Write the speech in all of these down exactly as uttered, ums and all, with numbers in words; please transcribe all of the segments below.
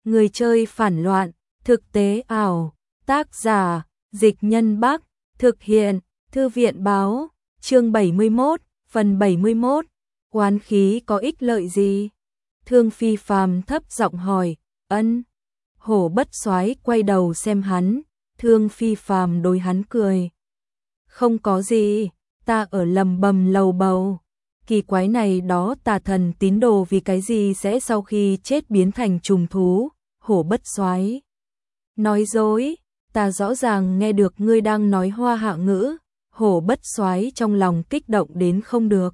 Người chơi phản loạn, thực tế ảo, tác giả, Dịch Nhân Bắc, thực hiện, Thư viện báo, chương bảy mươi mốt, phần bảy mươi mốt, oán khí có ích lợi gì? Thương Phi Phàm thấp giọng hỏi, ân. Hổ Bất Soái quay đầu xem hắn, Thương Phi Phàm đối hắn cười. Không có gì, ta ở lầm bầm lầu bầu. Kỳ quái này đó tà thần tín đồ vì cái gì sẽ sau khi chết biến thành trùng thú? Hổ Bất Soái nói dối, ta rõ ràng nghe được ngươi đang nói hoa hạ ngữ. Hổ Bất Soái trong lòng kích động đến không được.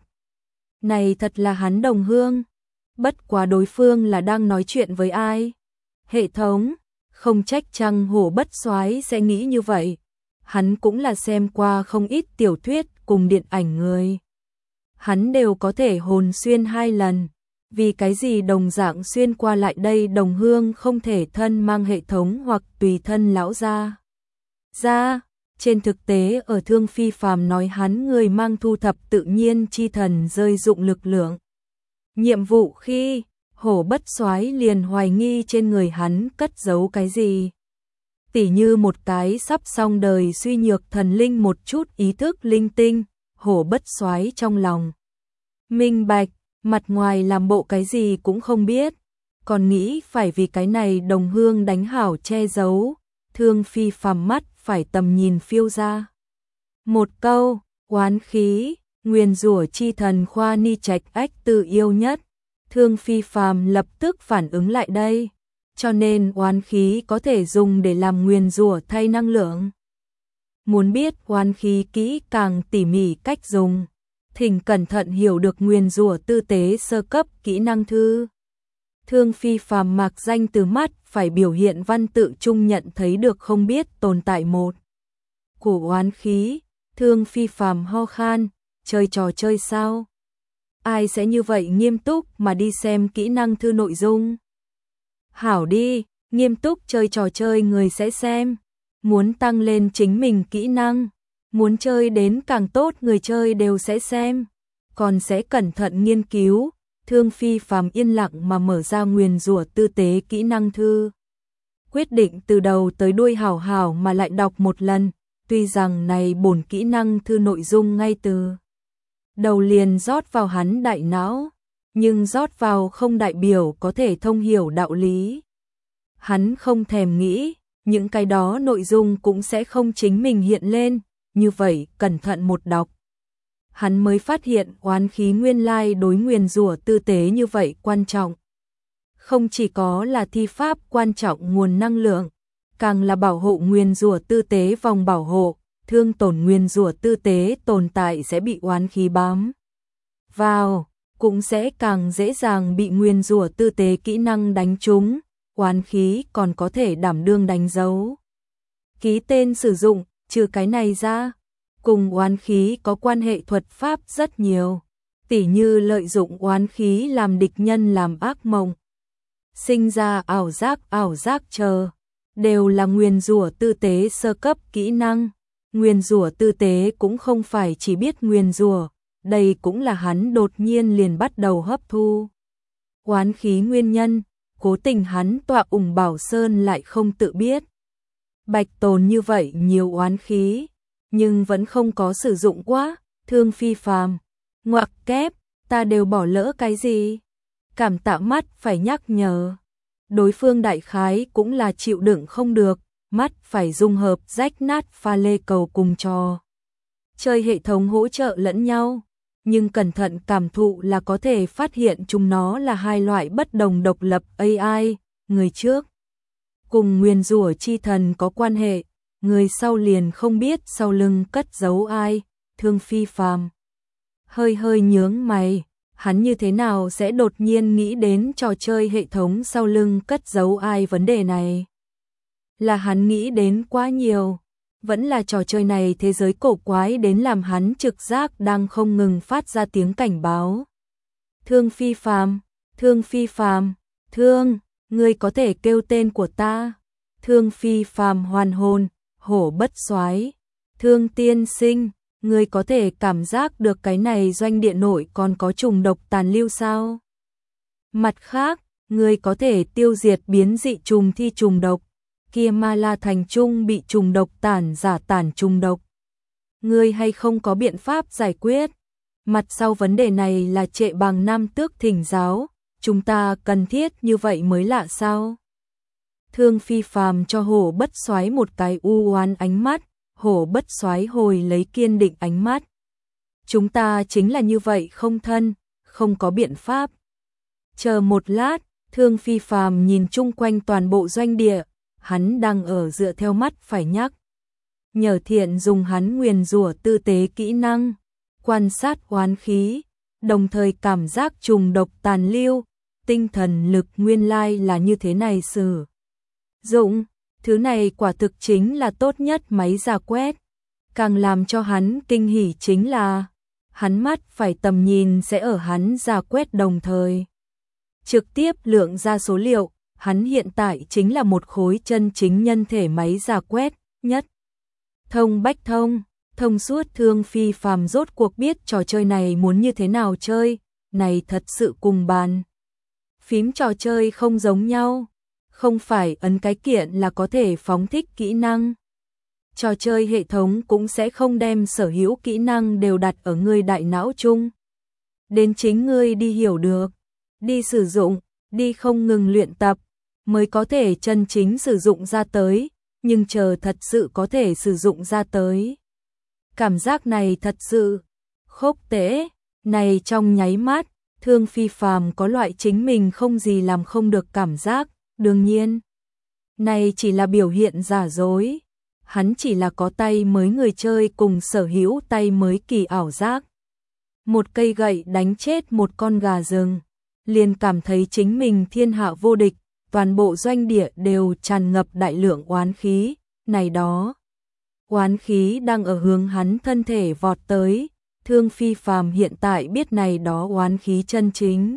Này thật là hắn đồng hương, bất quá đối phương là đang nói chuyện với ai? Hệ thống, không trách chăng Hổ Bất Soái sẽ nghĩ như vậy. Hắn cũng là xem qua không ít tiểu thuyết cùng điện ảnh người. Hắn đều có thể hồn xuyên hai lần. Vì cái gì đồng dạng xuyên qua lại đây đồng hương không thể thân mang hệ thống hoặc tùy thân lão gia? Ra, trên thực tế ở Thương Phi Phàm nói hắn người mang thu thập tự nhiên chi thần rơi dụng lực lượng. Nhiệm vụ khi, Hổ Bất Soái liền hoài nghi trên người hắn cất giấu cái gì. Tỉ như một cái sắp xong đời suy nhược thần linh một chút ý thức linh tinh, Hổ Bất Soái trong lòng minh bạch, mặt ngoài làm bộ cái gì cũng không biết, còn nghĩ phải vì cái này đồng hương đánh hảo che giấu. Thương Phi Phàm mắt phải tầm nhìn phiêu ra. Một câu, oán khí, nguyền rủa chi thần Khoa Ni Trạch Ách tự yêu nhất. Thương Phi Phàm lập tức phản ứng lại đây, cho nên oán khí có thể dùng để làm nguyền rủa thay năng lượng. Muốn biết oán khí kỹ càng tỉ mỉ cách dùng, thỉnh cẩn thận hiểu được nguyền rủa tư tế sơ cấp kỹ năng thư. Thương Phi Phàm mạc danh từ mắt phải biểu hiện văn tự trung nhận thấy được không biết tồn tại một của oán khí. Thương Phi Phàm ho khan, chơi trò chơi sao? Ai sẽ như vậy nghiêm túc mà đi xem kỹ năng thư nội dung? Hảo đi, nghiêm túc chơi trò chơi người sẽ xem. Muốn tăng lên chính mình kỹ năng, muốn chơi đến càng tốt người chơi đều sẽ xem, còn sẽ cẩn thận nghiên cứu. Thương Phi Phàm yên lặng mà mở ra nguyền rủa tư tế kỹ năng thư. Quyết định từ đầu tới đuôi hảo hảo mà lại đọc một lần, tuy rằng này bổn kỹ năng thư nội dung ngay từ đầu liền rót vào hắn đại não, nhưng rót vào không đại biểu có thể thông hiểu đạo lý. Hắn không thèm nghĩ, những cái đó nội dung cũng sẽ không chính mình hiện lên, như vậy cẩn thận một đọc. Hắn mới phát hiện oán khí nguyên lai đối nguyền rủa tư tế như vậy quan trọng. Không chỉ có là thi pháp quan trọng nguồn năng lượng, càng là bảo hộ nguyền rủa tư tế vòng bảo hộ, thương tổn nguyền rủa tư tế tồn tại sẽ bị oán khí bám vào, cũng sẽ càng dễ dàng bị nguyền rủa tư tế kỹ năng đánh trúng, oán khí còn có thể đảm đương đánh dấu. Ký tên sử dụng, trừ cái này ra, cùng oán khí có quan hệ thuật pháp rất nhiều, tỉ như lợi dụng oán khí làm địch nhân làm ác mộng, sinh ra ảo giác ảo giác chờ, đều là nguyền rủa tư tế sơ cấp kỹ năng. Nguyền rủa tư tế cũng không phải chỉ biết nguyền rủa, đây cũng là hắn đột nhiên liền bắt đầu hấp thu oán khí nguyên nhân, cố tình hắn tọa ủng Bảo Sơn lại không tự biết. Bạch tồn như vậy nhiều oán khí, nhưng vẫn không có sử dụng quá. Thương Phi Phàm, ngoặc kép, ta đều bỏ lỡ cái gì? Cảm tạ mắt phải nhắc nhở. Đối phương đại khái cũng là chịu đựng không được, mắt phải dung hợp rách nát pha lê cầu cùng trò chơi hệ thống hỗ trợ lẫn nhau, nhưng cẩn thận cảm thụ là có thể phát hiện chúng nó là hai loại bất đồng độc lập a i, người trước cùng nguyền rủa chi thần có quan hệ, người sau liền không biết sau lưng cất giấu ai. Thương Phi Phàm hơi hơi nhướng mày, hắn như thế nào sẽ đột nhiên nghĩ đến trò chơi hệ thống sau lưng cất giấu ai vấn đề này? Là hắn nghĩ đến quá nhiều, vẫn là trò chơi này thế giới cổ quái đến làm hắn trực giác đang không ngừng phát ra tiếng cảnh báo. Thương Phi Phàm, Thương Phi Phàm, Thương, ngươi có thể kêu tên của ta. Thương Phi Phàm hoàn hồn, Hổ Bất Soái, Thương tiên sinh, ngươi có thể cảm giác được cái này doanh địa nội còn có trùng độc tàn lưu sao? Mặt khác, ngươi có thể tiêu diệt biến dị trùng thi trùng độc, kia Ma La thành trung bị trùng độc tản giả tản trùng độc. Ngươi hay không có biện pháp giải quyết? Mặt sau vấn đề này là Trệ Bàng Nam Tước thỉnh giáo, chúng ta cần thiết như vậy mới lạ sao? Thương Phi Phàm cho Hổ Bất Soái một cái u oán ánh mắt, Hổ Bất Soái hồi lấy kiên định ánh mắt. Chúng ta chính là như vậy không thân, không có biện pháp. Chờ một lát, Thương Phi Phàm nhìn chung quanh toàn bộ doanh địa, hắn đang ở dựa theo mắt phải nhắc. Nhờ Thiện dùng hắn nguyền rủa tư tế kỹ năng, quan sát oán khí, đồng thời cảm giác trùng độc tàn lưu, tinh thần lực nguyên lai là như thế này sử dụng, thứ này quả thực chính là tốt nhất máy ra quét. Càng làm cho hắn kinh hỉ chính là, hắn mắt phải tầm nhìn sẽ ở hắn ra quét đồng thời trực tiếp lượng ra số liệu, hắn hiện tại chính là một khối chân chính nhân thể máy ra quét, nhất thông bách thông, thông suốt. Thương Phi Phàm rốt cuộc biết trò chơi này muốn như thế nào chơi, này thật sự cùng bàn phím trò chơi không giống nhau, không phải ấn cái kiện là có thể phóng thích kỹ năng. Trò chơi hệ thống cũng sẽ không đem sở hữu kỹ năng đều đặt ở ngươi đại não chung. Đến chính ngươi đi hiểu được, đi sử dụng, đi không ngừng luyện tập, mới có thể chân chính sử dụng ra tới, nhưng chờ thật sự có thể sử dụng ra tới. Cảm giác này thật sự khốc tễ, này trong nháy mắt, Thương Phi Phàm có loại chính mình không gì làm không được cảm giác, đương nhiên. Này chỉ là biểu hiện giả dối, hắn chỉ là có tay mới người chơi cùng sở hữu tay mới kỳ ảo giác. Một cây gậy đánh chết một con gà rừng, liền cảm thấy chính mình thiên hạ vô địch, toàn bộ doanh địa đều tràn ngập đại lượng oán khí, này đó. Oán khí đang ở hướng hắn thân thể vọt tới, Thương Phi Phàm hiện tại biết này đó oán khí chân chính.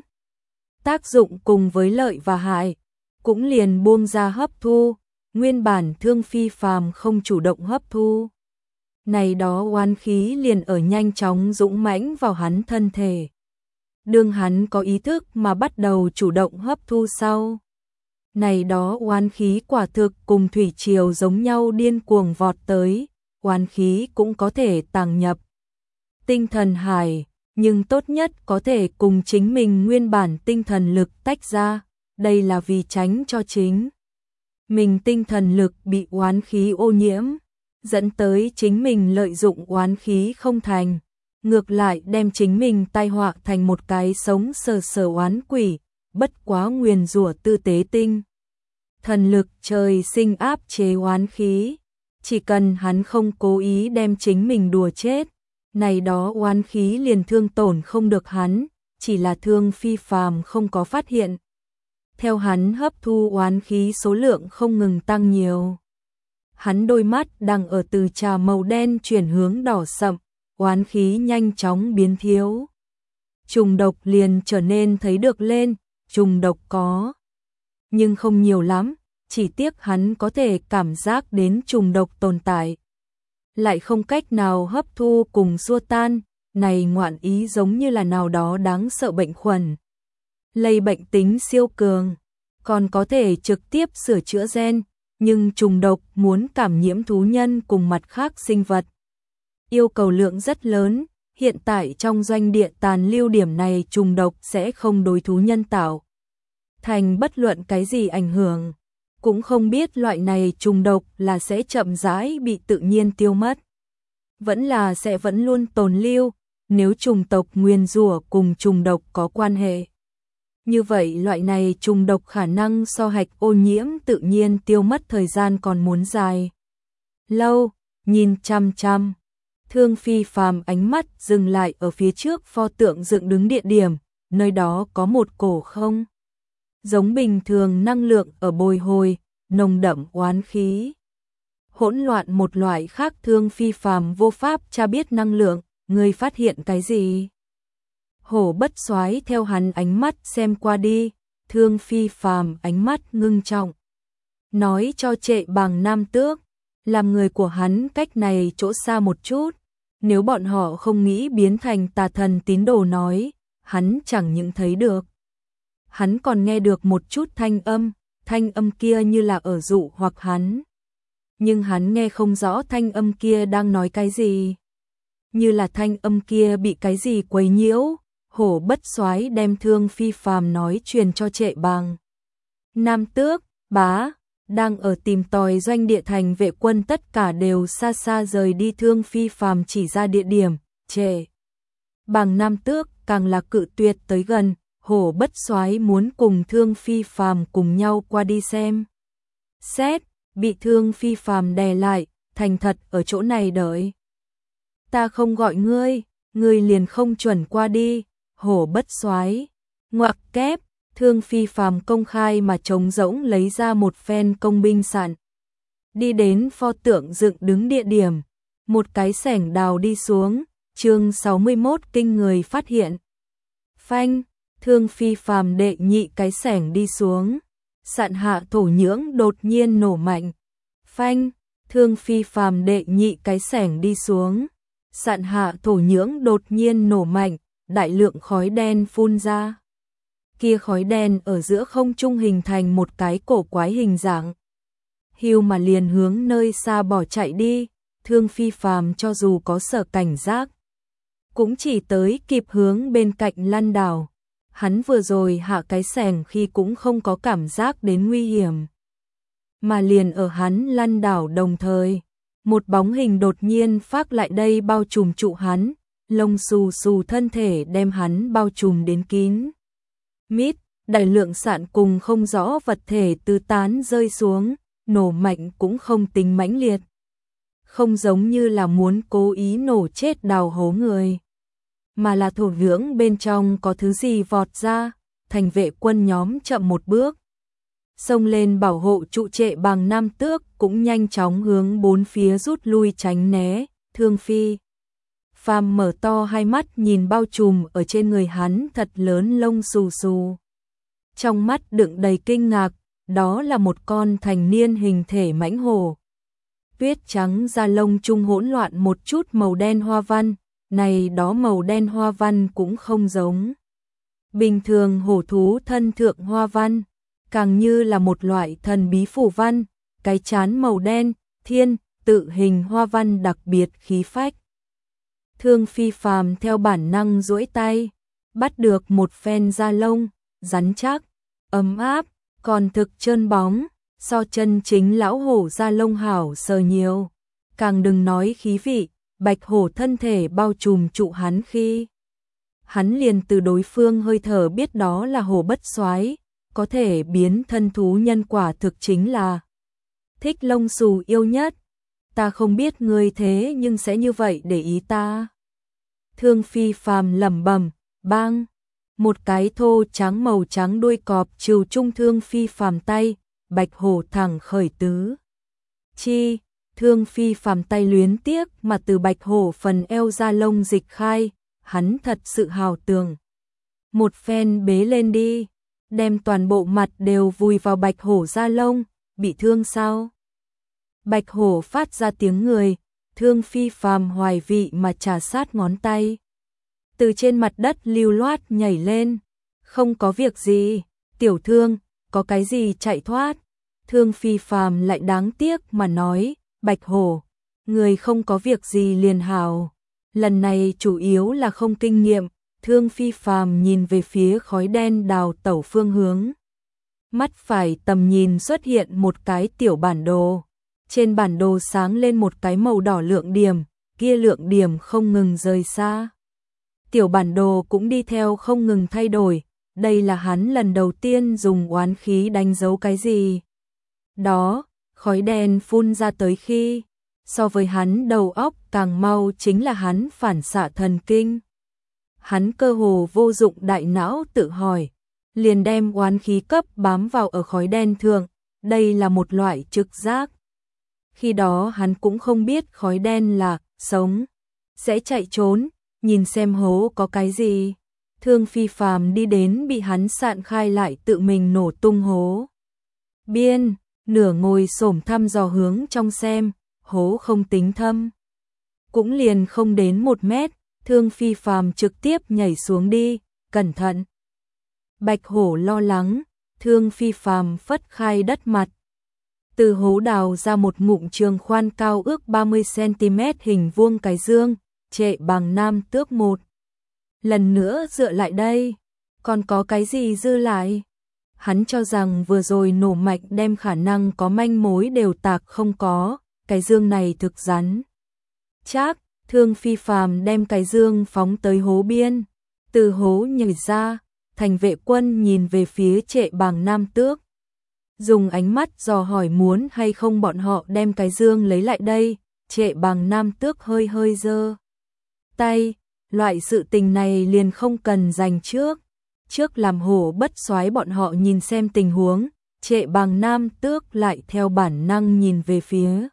Tác dụng cùng với lợi và hại, cũng liền buông ra hấp thu, nguyên bản Thương Phi Phàm không chủ động hấp thu. Này đó oán khí liền ở nhanh chóng dũng mãnh vào hắn thân thể. Đương hắn có ý thức mà bắt đầu chủ động hấp thu sau. Này đó oán khí quả thực cùng thủy triều giống nhau điên cuồng vọt tới, oán khí cũng có thể tàng nhập tinh thần hải, nhưng tốt nhất có thể cùng chính mình nguyên bản tinh thần lực tách ra, đây là vì tránh cho chính mình tinh thần lực bị oán khí ô nhiễm, dẫn tới chính mình lợi dụng oán khí không thành, ngược lại đem chính mình tai họa thành một cái sống sờ sờ oán quỷ, bất quá nguyền rủa tư tế tinh. Thần lực trời sinh áp chế oán khí, chỉ cần hắn không cố ý đem chính mình đùa chết, này đó oán khí liền thương tổn không được hắn, chỉ là Thương Phi Phàm không có phát hiện. Theo hắn hấp thu oán khí số lượng không ngừng tăng nhiều. Hắn đôi mắt đang ở từ trà màu đen chuyển hướng đỏ sậm, oán khí nhanh chóng biến thiếu. Trùng độc liền trở nên thấy được lên, trùng độc có, nhưng không nhiều lắm, chỉ tiếc hắn có thể cảm giác đến trùng độc tồn tại. Lại không cách nào hấp thu cùng xua tan, này ngoạn ý giống như là nào đó đáng sợ bệnh khuẩn. Lây bệnh tính siêu cường, còn có thể trực tiếp sửa chữa gen, nhưng trùng độc muốn cảm nhiễm thú nhân cùng mặt khác sinh vật. Yêu cầu lượng rất lớn, hiện tại trong doanh địa tàn lưu điểm này trùng độc sẽ không đối thú nhân tạo thành bất luận cái gì ảnh hưởng. Cũng không biết loại này trùng độc là sẽ chậm rãi bị tự nhiên tiêu mất, vẫn là sẽ vẫn luôn tồn lưu, nếu trùng tộc nguyên rủa cùng trùng độc có quan hệ. Như vậy loại này trùng độc khả năng so hạch ô nhiễm tự nhiên tiêu mất thời gian còn muốn dài. Lâu, nhìn chăm chăm, Thương Phi Phàm ánh mắt dừng lại ở phía trước pho tượng dựng đứng địa điểm, nơi đó có một cổ không giống bình thường năng lượng ở bồi hồi, nồng đậm oán khí. Hỗn loạn một loại khác Thương Phi Phàm vô pháp tra biết năng lượng, người phát hiện cái gì? Hổ Bất Soái theo hắn ánh mắt xem qua đi, Thương Phi Phàm ánh mắt ngưng trọng. Nói cho Trệ Bàng Nam Tước, làm người của hắn cách này chỗ xa một chút, nếu bọn họ không nghĩ biến thành tà thần tín đồ nói, hắn chẳng những thấy được. hắn còn nghe được một chút thanh âm, thanh âm kia như là ở dụ hoặc hắn. Nhưng hắn nghe không rõ thanh âm kia đang nói cái gì. Như là thanh âm kia bị cái gì quấy nhiễu, Hổ Bất Soái đem Thương Phi Phàm nói truyền cho Trệ Bàng. Nam Tước, bá, đang ở tìm tòi doanh địa thành vệ quân tất cả đều xa xa rời đi. Thương Phi Phàm chỉ ra địa điểm, Trệ Bàng Nam Tước càng là cự tuyệt tới gần. Hổ Bất Soái muốn cùng Thương Phi Phàm cùng nhau qua đi xem xét, bị Thương Phi Phàm đè lại, thành thật ở chỗ này đợi. Ta không gọi ngươi, ngươi liền không chuẩn qua đi. Hổ Bất Soái ngoặc kép. Thương Phi Phàm công khai mà trống rỗng lấy ra một phen công binh sạn. Đi đến pho tượng dựng đứng địa điểm, một cái xẻng đào đi xuống. Chương sáu mươi mốt kinh người phát hiện. Phanh, Thương Phi Phàm đệ nhị cái xẻng đi xuống, sạn hạ thổ nhưỡng đột nhiên nổ mạnh. Phanh, Thương Phi Phàm đệ nhị cái xẻng đi xuống, sạn hạ thổ nhưỡng đột nhiên nổ mạnh, đại lượng khói đen phun ra. Kia khói đen ở giữa không trung hình thành một cái cổ quái hình dạng. Hưu mà liền hướng nơi xa bỏ chạy đi. Thương Phi Phàm cho dù có sở cảnh giác, cũng chỉ tới kịp hướng bên cạnh lăn đảo. Hắn vừa rồi hạ cái xẻng khi cũng không có cảm giác đến nguy hiểm. Mà liền ở hắn lăn đảo đồng thời, một bóng hình đột nhiên phác lại đây bao trùm trụ hắn, lông xù xù thân thể đem hắn bao trùm đến kín mít, đại lượng sạn cùng không rõ vật thể tứ tán rơi xuống, nổ mạnh cũng không tính mãnh liệt. Không giống như là muốn cố ý nổ chết đào hố người, mà là thổ nhưỡng bên trong có thứ gì vọt ra. Thành vệ quân nhóm chậm một bước, xông lên bảo hộ trụ. Trệ Bàng Nam Tước cũng nhanh chóng hướng bốn phía rút lui tránh né. Thương Phi Phàm mở to hai mắt nhìn bao trùm ở trên người hắn thật lớn lông xù xù, trong mắt đựng đầy kinh ngạc. Đó là một con thành niên hình thể mãnh hổ, tuyết trắng da lông trung hỗn loạn một chút màu đen hoa văn. Này đó màu đen hoa văn cũng không giống bình thường hổ thú thân thượng hoa văn, càng như là một loại thần bí phù văn. Cái trán màu đen, thiên tự hình hoa văn đặc biệt khí phách. Thương Phi Phàm theo bản năng duỗi tay, bắt được một phen da lông, rắn chắc, ấm áp, còn thực trơn bóng, so chân chính lão hổ da lông hảo sờ nhiều. Càng đừng nói khí vị, bạch hổ thân thể bao trùm trụ hắn khi hắn liền từ đối phương hơi thở biết đó là Hổ Bất Soái. Có thể biến thân thú nhân quả thực chính là thích lông xù yêu nhất. Ta không biết ngươi thế nhưng sẽ như vậy để ý ta. Thương Phi Phàm lẩm bẩm. Bang, một cái thô trắng màu trắng đuôi cọp trừ trung Thương Phi Phàm tay. Bạch hổ thẳng khởi tứ chi. Thương Phi Phàm tay luyến tiếc mà từ bạch hổ phần eo da lông dịch khai. Hắn thật sự hào tường, một phen bế lên đi, đem toàn bộ mặt đều vùi vào bạch hổ da lông. Bị thương sao? Bạch hổ phát ra tiếng người. Thương Phi Phàm hoài vị mà trà sát ngón tay, từ trên mặt đất lưu loát nhảy lên. Không có việc gì, tiểu thương, có cái gì chạy thoát. Thương Phi Phàm lại đáng tiếc mà nói. Bạch hổ, người không có việc gì liền hào. Lần này chủ yếu là không kinh nghiệm. Thương Phi Phàm nhìn về phía khói đen đào tẩu phương hướng. Mắt phải tầm nhìn xuất hiện một cái tiểu bản đồ. Trên bản đồ sáng lên một cái màu đỏ lượng điểm, kia lượng điểm không ngừng rời xa. Tiểu bản đồ cũng đi theo không ngừng thay đổi. Đây là hắn lần đầu tiên dùng oán khí đánh dấu cái gì. Đó, khói đen phun ra tới khi, so với hắn đầu óc càng mau chính là hắn phản xạ thần kinh. Hắn cơ hồ vô dụng đại não tự hỏi, liền đem oán khí cấp bám vào ở khói đen thượng. Đây là một loại trực giác. Khi đó hắn cũng không biết khói đen là sống, sẽ chạy trốn, nhìn xem hố có cái gì. Thương Phi Phàm đi đến bị hắn sạn khai lại tự mình nổ tung hố. Biên, nửa ngồi xổm thăm dò hướng trong xem, hố không tính thâm, cũng liền không đến một mét. Thương Phi Phàm trực tiếp nhảy xuống đi, cẩn thận Bạch hổ lo lắng, Thương Phi Phàm phất khai đất mặt. Từ hố đào ra một ngụm trường khoan cao ước ba mươi xăng-ti-mét hình vuông cái dương, Trệ Bàng Nam Tước một lần nữa dựa lại đây. Còn có cái gì dư lại? Hắn cho rằng vừa rồi nổ mạnh đem khả năng có manh mối đều tạc không có, cái dương này thực rắn chắc. Thương Phi Phàm đem cái dương phóng tới hố biên, từ hố nhảy ra, thành vệ quân nhìn về phía Trệ Bàng Nam Tước, dùng ánh mắt dò hỏi muốn hay không bọn họ đem cái dương lấy lại đây. Trệ Bàng Nam Tước hơi hơi giơ tay, loại sự tình này liền không cần dành trước, trước làm Hổ Bất Soái bọn họ nhìn xem tình huống. Trệ Bàng Nam Tước lại theo bản năng nhìn về phía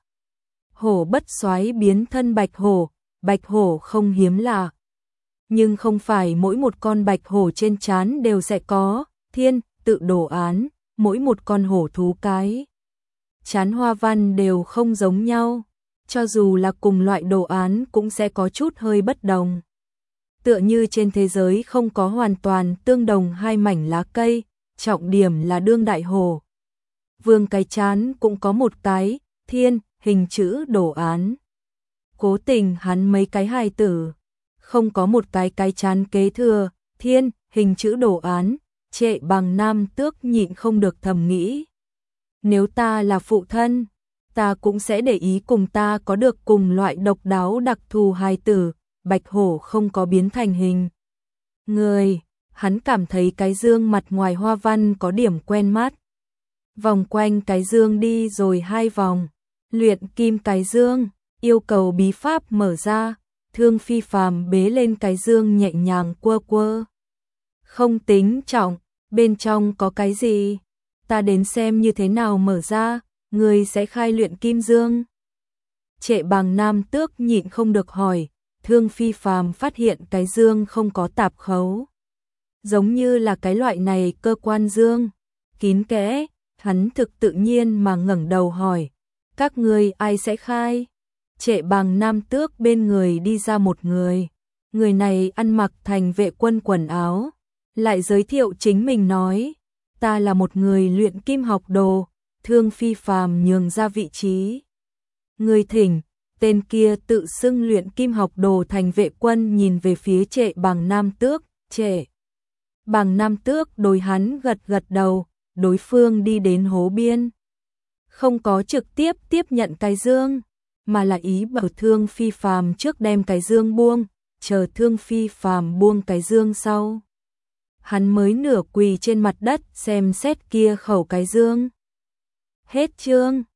Hổ Bất Soái biến thân bạch hổ. Bạch hổ không hiếm lạ, nhưng không phải mỗi một con bạch hổ trên trán đều sẽ có thiên tự đồ án, mỗi một con hổ thú cái trán hoa văn đều không giống nhau, cho dù là cùng loại đồ án cũng sẽ có chút hơi bất đồng. Tựa như trên thế giới không có hoàn toàn tương đồng hai mảnh lá cây, trọng điểm là đương đại hổ vương cái trán cũng có một cái thiên hình chữ đồ án. Cố tình hắn mấy cái hài tử không có một cái cái chán kế thừa thiên hình chữ đồ án. Trệ Bàng Nam Tước nhịn không được thầm nghĩ, nếu ta là phụ thân, ta cũng sẽ để ý cùng ta có được cùng loại độc đáo đặc thù hài tử. Bạch hổ không có biến thành hình người, hắn cảm thấy cái dương mặt ngoài hoa văn có điểm quen mắt. Vòng quanh cái dương đi rồi hai vòng, luyện kim cái dương, yêu cầu bí pháp mở ra. Thương Phi Phàm bế lên cái dương nhẹ nhàng quơ quơ. Không tính trọng, bên trong có cái gì? Ta đến xem như thế nào mở ra, người sẽ khai luyện kim dương. Trệ Bàng Nam Tước nhịn không được hỏi. Thương Phi Phàm phát hiện cái dương không có tạp khấu, giống như là cái loại này cơ quan dương kín kẽ. Hắn thực tự nhiên mà ngẩng đầu hỏi, các ngươi ai sẽ khai? Trệ Bàng Nam Tước bên người đi ra một người, người này ăn mặc thành vệ quân quần áo, lại giới thiệu chính mình nói, ta là một người luyện kim học đồ. Thương Phi Phàm nhường ra vị trí, người thỉnh. Tên kia tự xưng luyện kim học đồ thành vệ quân nhìn về phía Trệ Bàng Nam Tước. Trệ Bàng Nam Tước đối hắn gật gật đầu. Đối phương đi đến hố biên, không có trực tiếp tiếp nhận cái dương, mà là ý bảo Thương Phi Phàm trước đem cái dương buông, chờ Thương Phi Phàm buông cái dương sau, hắn mới nửa quỳ trên mặt đất xem xét kia khẩu cái dương. Hết chương.